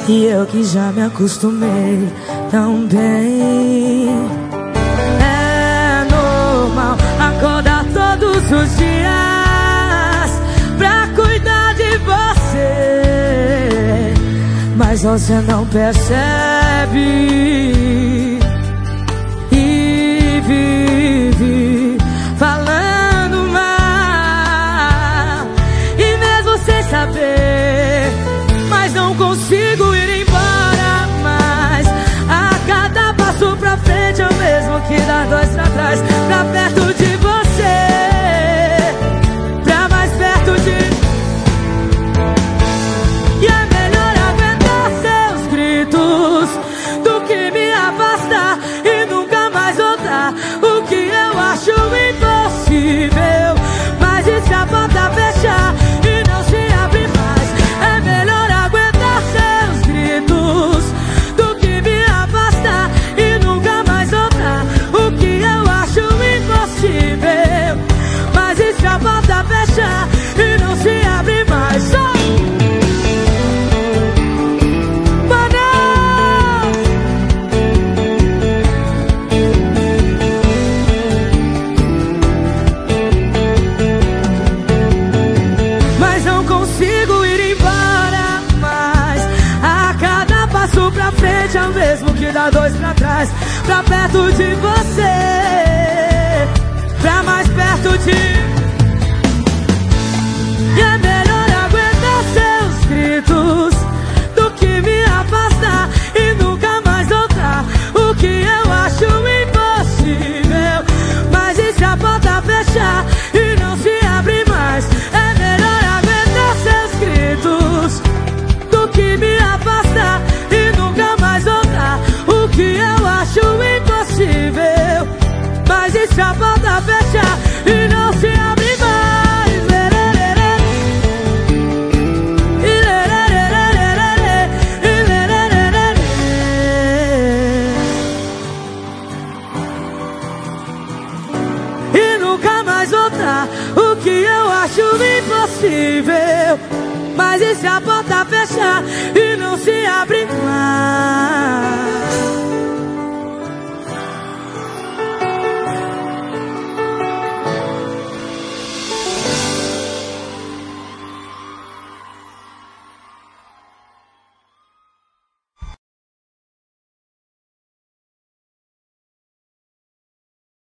E eu que já me acostumei tão bem. É normal acordar todos os dias pra cuidar de você, mas você não percebe e vive falando mal. E mesmo sem saber, mas não consigo ir embora mais. A cada passo pra frente é o mesmo que dá dois pra trás. Pra perto de você, pra mais perto de... E é melhor aguentar seus gritos do que me afastar e nunca mais voltar. O que eu acho impossível, mas e se a porta fechar e não se abre mais? É melhor aguentar seus gritos do que me afastar e nunca mais voltar. O que eu acho impossível, mas e se a porta fechar e não se abre mais? Mas não consigo ir embora mais. A cada passo pra frente é o mesmo que dá dois pra trás. Pra perto de você, pra mais perto de... E é melhor aguentar seus gritos do que me afastar e nunca mais voltar. O que eu acho impossível, mas e se a porta fechar e não se abre mais? É melhor aguentar seus gritos do que me afastar e nunca mais voltar. O que eu acho impossível, mas e se a porta fechar e não se abre mais? E nunca mais voltar. O que eu acho impossível, mas e se a porta fechar e não se abre mais?